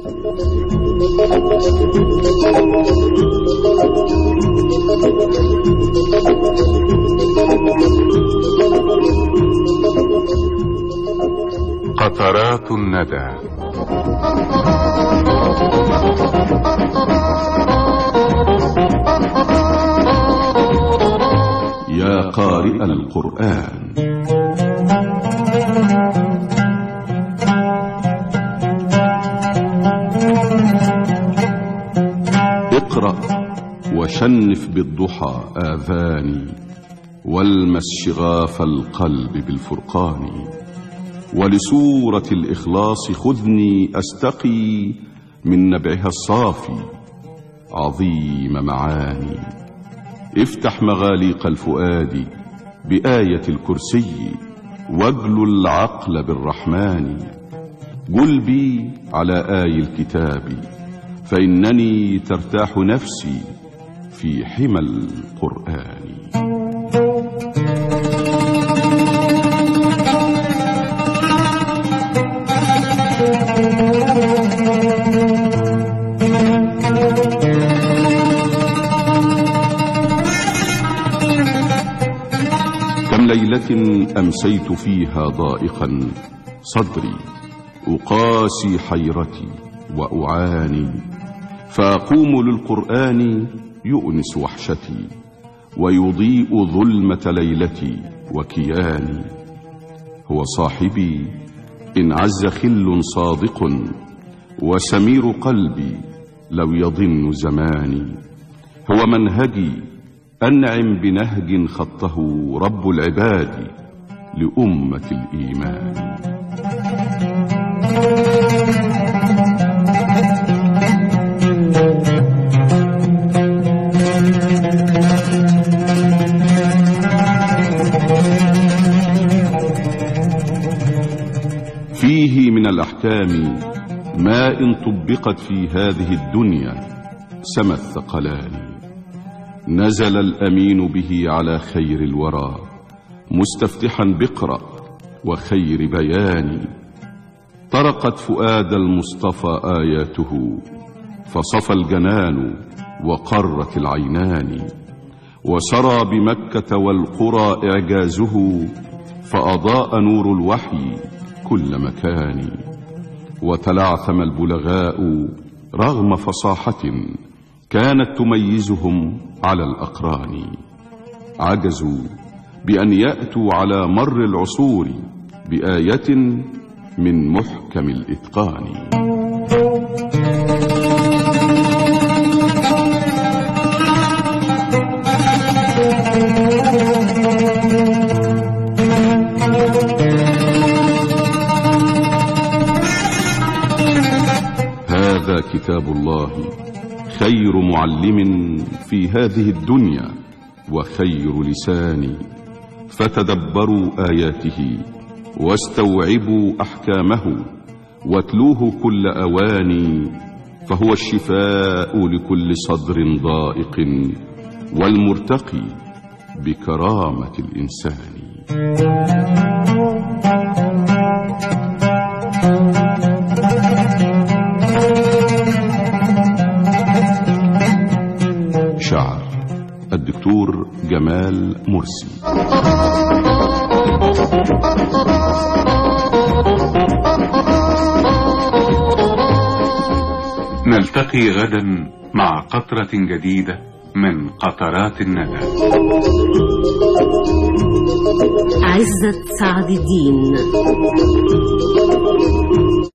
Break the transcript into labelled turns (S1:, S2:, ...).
S1: قطرات الندى.
S2: يا قارئ القرآن، اقرأ وشنف بالضحى آذاني، والمس شغاف القلب بالفرقان، ولسورة الإخلاص خذني أستقي من نبعها الصافي عظيم معاني. افتح مغاليق الفؤاد بآية الكرسي، واجل العقل بالرحمن. قل بي على آي الكتاب، فإنني ترتاح نفسي في حمى القرآن. كم ليلة أمسيت فيها ضائقا صدري، أقاسي حيرتي وأعاني، فأقوم للقرآن يؤنس وحشتي، ويضيء ظلمة ليلتي وكياني. هو صاحبي إن عز خل صادق، وسمير قلبي لو يضن زماني. هو منهجي أنعم بنهج خطه رب العباد لأمة الإيمان. فيه من الأحكام ما إن طبقت في هذه الدنيا سما الثقلان. نزل الأمين به على خير الورى مستفتحا بقرأ وخير بيان. طرقت فؤاد المصطفى آياته، فصفى الجنان وقرت العينان. وسرى بمكة والقرى إعجازه، فأضاء نور الوحي كل مكان. وتلعثم البلغاء رغم فصاحة كانت تميزهم على الأقران. عجزوا بأن يأتوا على مر العصور بآية من محكم الإتقان. هذا كتاب الله خير معلم في هذه الدنيا وخير لسان. فتدبروا آياته واستوعبوا أحكامه، واتلوه كل أوان. فهو الشفاء لكل صدر ضائق، والمرتقي بكرامة الإنسان. شعر الدكتور جمال مرسي.
S1: نلتقي غدا مع قطرة جديدة من قطرات الندى.
S3: عزت سعد الدين.